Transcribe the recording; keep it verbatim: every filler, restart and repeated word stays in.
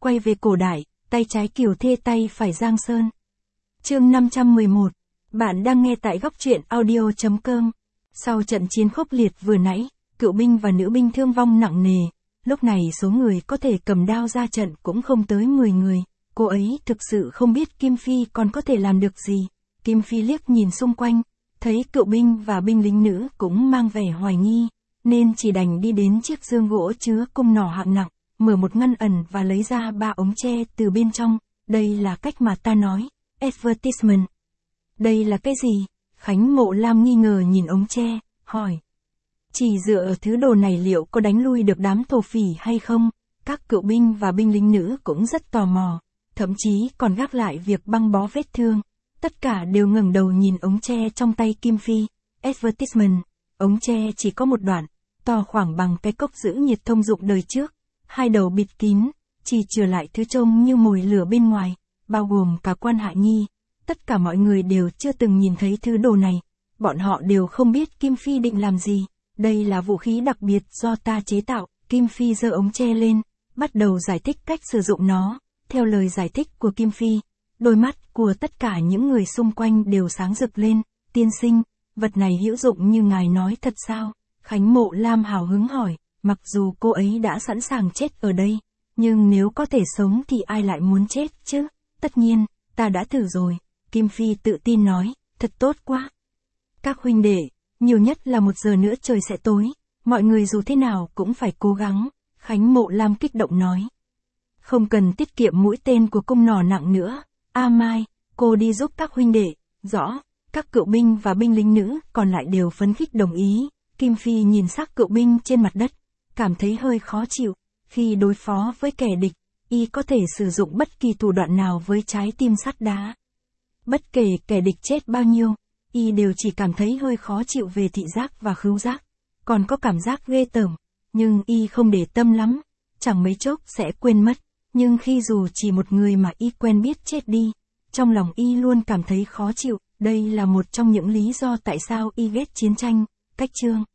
quay về cổ đại, tay trái Kiều Thê tay phải Giang Sơn. Chương năm trăm mười một. Bạn đang nghe tại góc truyện audio chấm com. Sau trận chiến khốc liệt vừa nãy, cựu binh và nữ binh thương vong nặng nề. Lúc này số người có thể cầm đao ra trận cũng không tới mười người. Cô ấy thực sự không biết Kim Phi còn có thể làm được gì. Kim Phi liếc nhìn xung quanh, thấy cựu binh và binh lính nữ cũng mang vẻ hoài nghi, nên chỉ đành đi đến chiếc dương gỗ chứa cung nỏ hạng nặng, mở một ngăn ẩn và lấy ra ba ống tre từ bên trong. Đây là cách mà ta nói, advertisement. Đây là cái gì? Khánh Mộ Lam nghi ngờ nhìn ống tre, hỏi. Chỉ dựa ở thứ đồ này liệu có đánh lui được đám thổ phỉ hay không? Các cựu binh và binh lính nữ cũng rất tò mò, thậm chí còn gác lại việc băng bó vết thương. Tất cả đều ngẩng đầu nhìn ống tre trong tay Kim Phi. Advertisement. Ống tre chỉ có một đoạn, to khoảng bằng cái cốc giữ nhiệt thông dụng đời trước. Hai đầu bịt kín, chỉ chừa lại thứ trông như mồi lửa bên ngoài, bao gồm cả Quan Hạ Nhi. Tất cả mọi người đều chưa từng nhìn thấy thứ đồ này. Bọn họ đều không biết Kim Phi định làm gì. Đây là vũ khí đặc biệt do ta chế tạo. Kim Phi giơ ống tre lên, bắt đầu giải thích cách sử dụng nó. Theo lời giải thích của Kim Phi, đôi mắt của tất cả những người xung quanh đều sáng rực lên. Tiên sinh, vật này hữu dụng như ngài nói thật sao? Khánh Mộ Lam hào hứng hỏi, mặc dù cô ấy đã sẵn sàng chết ở đây, nhưng nếu có thể sống thì ai lại muốn chết chứ? Tất nhiên, ta đã thử rồi. Kim Phi tự tin nói, thật tốt quá. Các huynh đệ, nhiều nhất là một giờ nữa trời sẽ tối, mọi người dù thế nào cũng phải cố gắng. Khánh Mộ Lam kích động nói. Không cần tiết kiệm mũi tên của cung nỏ nặng nữa. A Mai, cô đi giúp các huynh đệ. Rõ. Các cựu binh và binh lính nữ còn lại đều phấn khích đồng ý. Kim Phi nhìn xác cựu binh trên mặt đất, cảm thấy hơi khó chịu. Khi đối phó với kẻ địch, y có thể sử dụng bất kỳ thủ đoạn nào với trái tim sắt đá. Bất kể kẻ địch chết bao nhiêu, y đều chỉ cảm thấy hơi khó chịu về thị giác và khứu giác. Còn có cảm giác ghê tởm, nhưng y không để tâm lắm, chẳng mấy chốc sẽ quên mất. Nhưng khi dù chỉ một người mà y quen biết chết đi, trong lòng y luôn cảm thấy khó chịu. Đây là một trong những lý do tại sao y ghét chiến tranh. Cách chương